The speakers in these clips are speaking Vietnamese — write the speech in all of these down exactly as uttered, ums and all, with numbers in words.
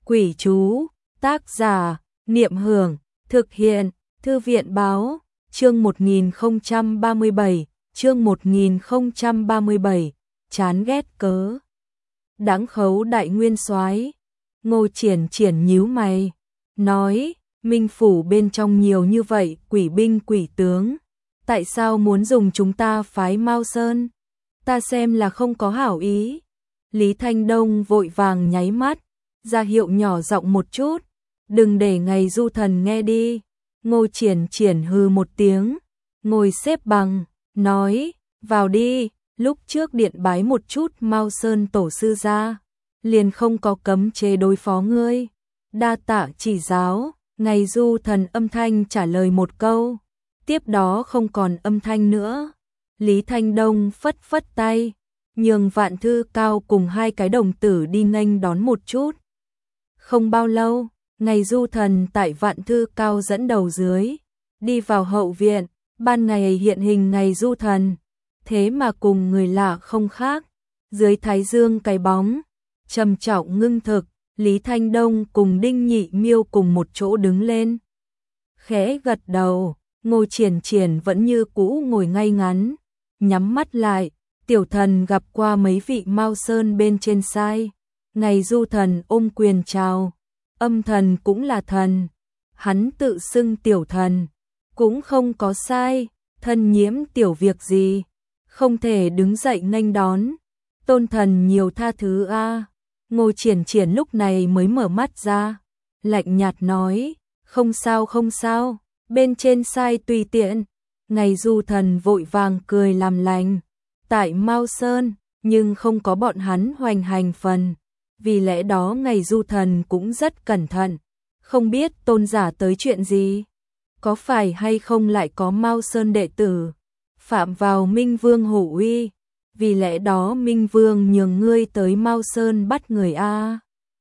Quỷ chú, tác giả, Niệm Hưởng, thực hiện, Thư viện báo, chương một nghìn không trăm ba mươi bảy, chương một nghìn không trăm ba mươi bảy, chán ghét cớ. Đáng khấu đại nguyên soái. Ngô Triển Triển nhíu mày, nói, Minh phủ bên trong nhiều như vậy quỷ binh quỷ tướng, tại sao muốn dùng chúng ta phái Mao Sơn? Ta xem là không có hảo ý. Lý Thanh Đông vội vàng nháy mắt, ra hiệu nhỏ giọng một chút, đừng để ngày du thần nghe đi. Ngô Triển Triển hừ một tiếng, ngồi xếp bằng, nói, vào đi, lúc trước điện bái một chút Mao Sơn tổ sư ra, liền không có cấm chế đối phó ngươi. Đa tạ chỉ giáo. Ngày du thần âm thanh trả lời một câu, tiếp đó không còn âm thanh nữa. Lý Thanh Đông phất phất tay, nhường Vạn Thư Cao cùng hai cái đồng tử đi nghênh đón một chút. Không bao lâu, ngày du thần tại Vạn Thư Cao dẫn đầu dưới, đi vào hậu viện. Ban ngày hiện hình ngày du thần, thế mà cùng người lạ không khác, dưới thái dương cái bóng, trầm trọng ngưng thực. Lý Thanh Đông cùng Đinh Nhị Miêu cùng một chỗ đứng lên, khẽ gật đầu. Ngô Triển Triển vẫn như cũ ngồi ngay ngắn, nhắm mắt lại. Tiểu thần gặp qua mấy vị Mao Sơn bên trên sai. Ngày du thần ôm quyền chào. Âm thần cũng là thần, hắn tự xưng tiểu thần, cũng không có sai. Thân nhiễm tiểu việc gì, không thể đứng dậy nghênh đón, tôn thần nhiều tha thứ a. Ngô Triển Triển lúc này mới mở mắt ra, lạnh nhạt nói, không sao không sao, bên trên sai tùy tiện. Ngày du thần vội vàng cười làm lành, tại Mao Sơn, nhưng không có bọn hắn hoành hành phần, vì lẽ đó ngày du thần cũng rất cẩn thận, không biết tôn giả tới chuyện gì, có phải hay không lại có Mao Sơn đệ tử phạm vào Minh Vương hổ uy. Vì lẽ đó Minh Vương nhường ngươi tới Mao Sơn bắt người a.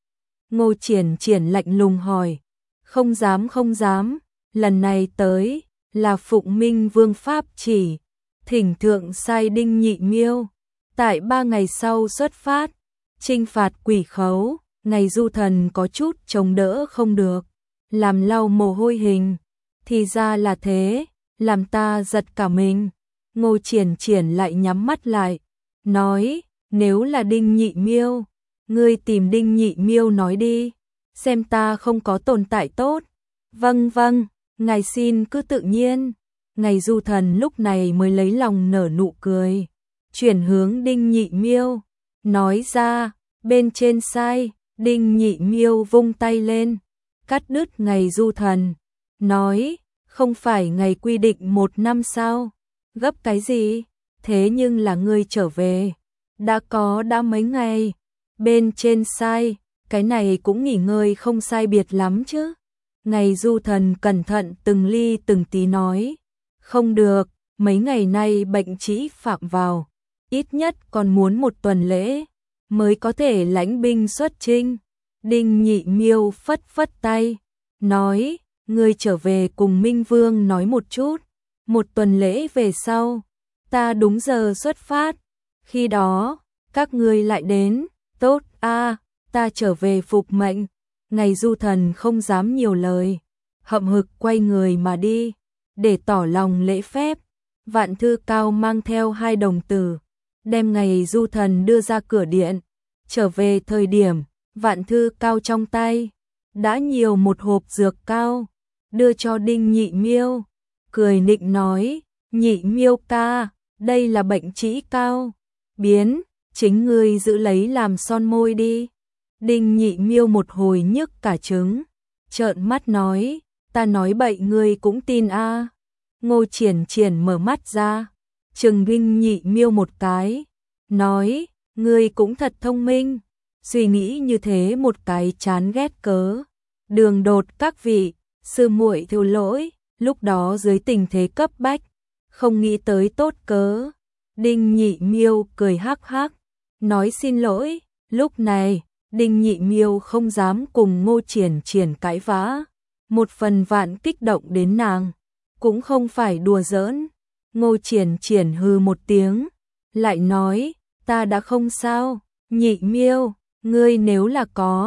Ngô Triển Triển lạnh lùng hỏi, không dám không dám, lần này tới là phụng Minh Vương pháp chỉ, thỉnh thượng sai Đinh Nhị Miêu, tại ba ngày sau xuất phát, chinh phạt quỷ khấu. Ngày du thần có chút chống đỡ không được, làm lau mồ hôi hình, thì ra là thế, làm ta giật cả mình. Ngô Triển Triển lại nhắm mắt lại, nói, nếu là Đinh Nhị Miêu, ngươi tìm Đinh Nhị Miêu nói đi, xem ta không có tồn tại tốt. Vâng vâng, ngài xin cứ tự nhiên. Ngày du thần lúc này mới lấy lòng nở nụ cười, chuyển hướng Đinh Nhị Miêu, nói ra, bên trên sai. Đinh Nhị Miêu vung tay lên, cắt đứt ngày du thần, nói, không phải ngày quy định một năm sao, gấp cái gì, thế nhưng là ngươi trở về, đã có đã mấy ngày, bên trên sai, cái này cũng nghỉ ngơi không sai biệt lắm chứ. Ngày du thần cẩn thận từng ly từng tí nói, không được, mấy ngày nay bệnh trĩ phạm vào, ít nhất còn muốn một tuần lễ, mới có thể lãnh binh xuất chinh. Đinh Nhị Miêu phất phất tay, nói, ngươi trở về cùng Minh Vương nói một chút, một tuần lễ về sau, ta đúng giờ xuất phát, khi đó, các ngươi lại đến, tốt a, ta trở về phục mệnh. Ngày du thần không dám nhiều lời, hậm hực quay người mà đi, để tỏ lòng lễ phép. Vạn Thư Cao mang theo hai đồng tử, đem ngày du thần đưa ra cửa điện, trở về thời điểm, Vạn Thư Cao trong tay, đã nhiều một hộp dược cao, đưa cho Đinh Nhị Miêu, cười nịnh nói, Nhị Miêu ca, đây là bệnh trĩ cao, biến, chính ngươi giữ lấy làm son môi đi. Đinh Nhị Miêu một hồi nhức cả trứng, trợn mắt nói, ta nói bậy ngươi cũng tin a. Ngô Triển Triển mở mắt ra, trừng Đinh Nhị Miêu một cái, nói, ngươi cũng thật thông minh, suy nghĩ như thế một cái chán ghét cớ. Đường đột các vị, sư muội thiếu lỗi, lúc đó dưới tình thế cấp bách, không nghĩ tới tốt cớ. Đinh Nhị Miêu cười hắc hắc, nói xin lỗi. Lúc này, Đinh Nhị Miêu không dám cùng Ngô Triển Triển cãi vã, một phần vạn kích động đến nàng, cũng không phải đùa giỡn. Ngô Triển Triển hừ một tiếng, lại nói, ta đã không sao, Nhị Miêu, ngươi nếu là có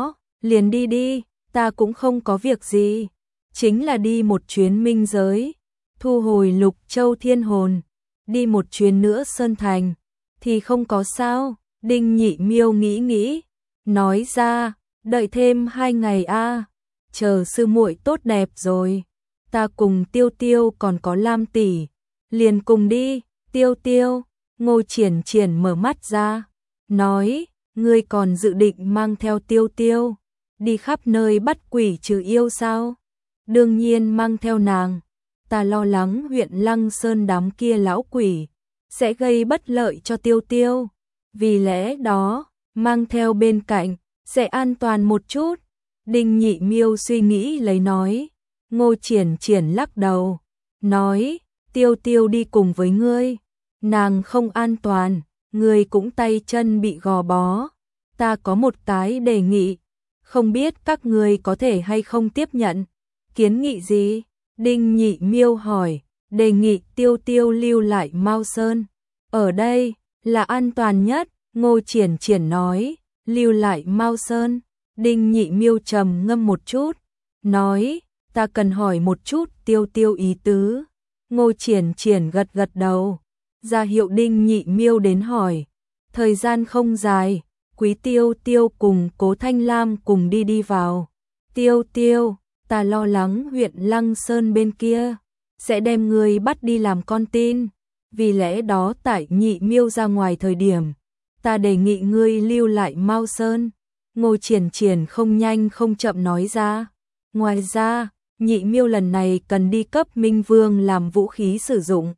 liền đi đi, ta cũng không có việc gì, chính là đi một chuyến minh giới, thu hồi Lục Châu thiên hồn, đi một chuyến nữa Sơn Thành, thì không có sao. Đinh Nhị Miêu nghĩ nghĩ, nói ra, đợi thêm hai ngày a, chờ sư muội tốt đẹp rồi, ta cùng Tiêu Tiêu còn có Lam tỷ, liền cùng đi. Tiêu Tiêu, Ngô Triển Triển mở mắt ra, nói, ngươi còn dự định mang theo Tiêu Tiêu đi khắp nơi bắt quỷ trừ yêu sao? Đương nhiên mang theo nàng, ta lo lắng huyện Lăng Sơn đám kia lão quỷ sẽ gây bất lợi cho Tiêu Tiêu, vì lẽ đó, mang theo bên cạnh sẽ an toàn một chút. Đinh Nhị Miêu suy nghĩ lấy nói. Ngô Triển Triển lắc đầu, nói, Tiêu Tiêu đi cùng với ngươi, nàng không an toàn, ngươi cũng tay chân bị gò bó. Ta có một cái đề nghị, không biết các ngươi có thể hay không tiếp nhận. Kiến nghị gì? Đinh Nhị Miêu hỏi. Đề nghị Tiêu Tiêu lưu lại Mao Sơn, ở đây là an toàn nhất. Ngô Triển Triển nói, lưu lại Mao Sơn. Đinh Nhị Miêu trầm ngâm một chút, nói, ta cần hỏi một chút Tiêu Tiêu ý tứ. Ngô Triển Triển gật gật đầu, ra hiệu Đinh Nhị Miêu đến hỏi. Thời gian không dài, Quý Tiêu Tiêu cùng Cố Thanh Lam cùng đi đi vào. Tiêu Tiêu, ta lo lắng huyện Lăng Sơn bên kia sẽ đem người bắt đi làm con tin, vì lẽ đó tại Nhị Miêu ra ngoài thời điểm, ta đề nghị ngươi lưu lại Mao Sơn. Ngô Triển Triển không nhanh không chậm nói ra. Ngoài ra, Nhị Miêu lần này cần đi cấp Minh Vương làm vũ khí sử dụng,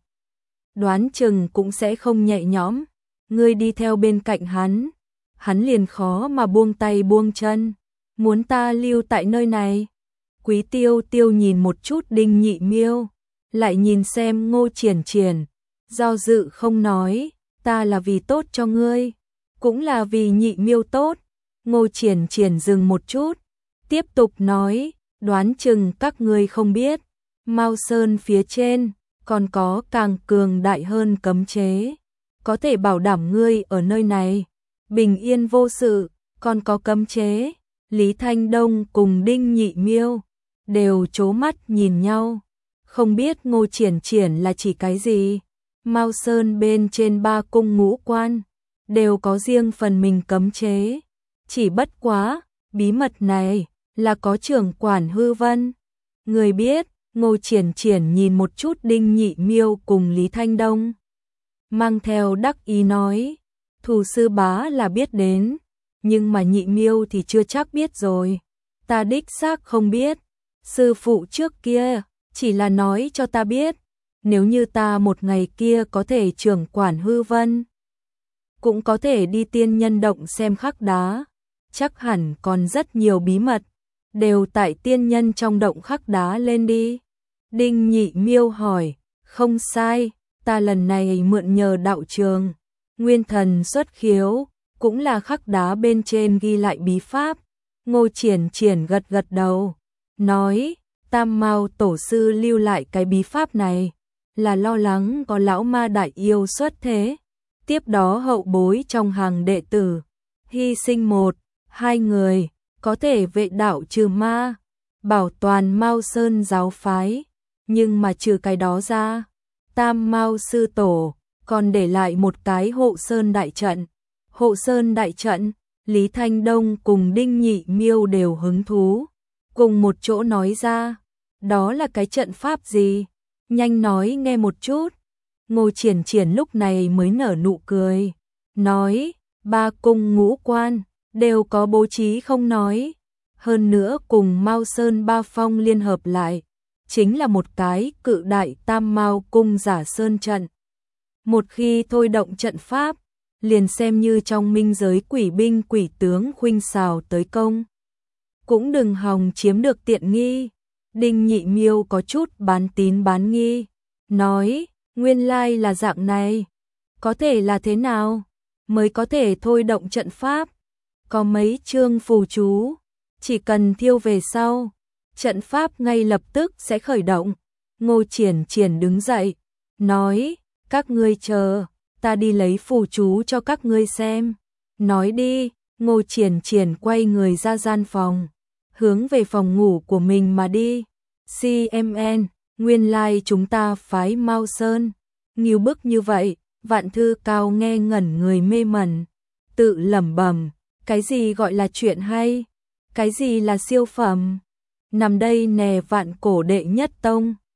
đoán chừng cũng sẽ không nhẹ nhõm. Ngươi đi theo bên cạnh hắn, hắn liền khó mà buông tay buông chân. Muốn ta lưu tại nơi này? Quý Tiêu Tiêu nhìn một chút Đinh Nhị Miêu, lại nhìn xem Ngô Triển Triển, do dự không nói. Ta là vì tốt cho ngươi, cũng là vì Nhị Miêu tốt. Ngô Triển Triển dừng một chút, tiếp tục nói, đoán chừng các ngươi không biết, Mao Sơn phía trên còn có càng cường đại hơn cấm chế, có thể bảo đảm ngươi ở nơi này bình yên vô sự. Còn có cấm chế? Lý Thanh Đông cùng Đinh Nhị Miêu đều trố mắt nhìn nhau, không biết Ngô Triển Triển là chỉ cái gì. Mao Sơn bên trên ba cung ngũ quan đều có riêng phần mình cấm chế, chỉ bất quá, bí mật này là có trưởng quản Hư Vân người biết. Ngô Triển Triển nhìn một chút Đinh Nhị Miêu cùng Lý Thanh Đông, mang theo đắc ý nói, Thủ sư bá là biết đến, nhưng mà Nhị Miêu thì chưa chắc biết rồi. Ta đích xác không biết, sư phụ trước kia chỉ là nói cho ta biết, nếu như ta một ngày kia có thể trưởng quản Hư Vân, cũng có thể đi tiên nhân động xem khắc đá, chắc hẳn còn rất nhiều bí mật đều tại tiên nhân trong động khắc đá lên đi. Đinh Nhị Miêu hỏi, không sai, ta lần này mượn nhờ đạo trường Nguyên Thần xuất khiếu, cũng là khắc đá bên trên ghi lại bí pháp. Ngô Triển Triển gật gật đầu, nói, Tam Mao tổ sư lưu lại cái bí pháp này là lo lắng có lão ma đại yêu xuất thế, tiếp đó hậu bối trong hàng đệ tử hy sinh một, hai người, có thể vệ đạo trừ ma, bảo toàn Mao Sơn giáo phái. Nhưng mà trừ cái đó ra, Tam Mao sư tổ còn để lại một cái hộ sơn đại trận. Hộ sơn đại trận, Lý Thanh Đông cùng Đinh Nhị Miêu đều hứng thú, cùng một chỗ nói ra, đó là cái trận pháp gì? Nhanh nói nghe một chút. Ngô Triển Triển lúc này mới nở nụ cười, nói, ba cung ngũ quan đều có bố trí không nói, hơn nữa cùng Mao Sơn ba phong liên hợp lại, chính là một cái cự đại Tam Mao cung giả sơn trận. Một khi thôi động trận pháp, liền xem như trong minh giới quỷ binh quỷ tướng khuynh xào tới công, cũng đừng hòng chiếm được tiện nghi. Đinh Nhị Miêu có chút bán tín bán nghi, nói, nguyên lai là dạng này, có thể là thế nào mới có thể thôi động trận pháp? Có mấy chương phù chú, chỉ cần thiêu về sau, trận pháp ngay lập tức sẽ khởi động. Ngô Triển Triển đứng dậy, nói, các ngươi chờ, ta đi lấy phù chú cho các ngươi xem. Nói đi. Ngô Triển Triển quay người ra gian phòng, hướng về phòng ngủ của mình mà đi. xê em en, nguyên lai like chúng ta phái Mao Sơn, nghiêu bức như vậy. Vạn Thư Cao nghe ngẩn người mê mẩn, tự lẩm bẩm, cái gì gọi là chuyện hay, cái gì là siêu phẩm, nằm đây nè Vạn Cổ đệ nhất tông.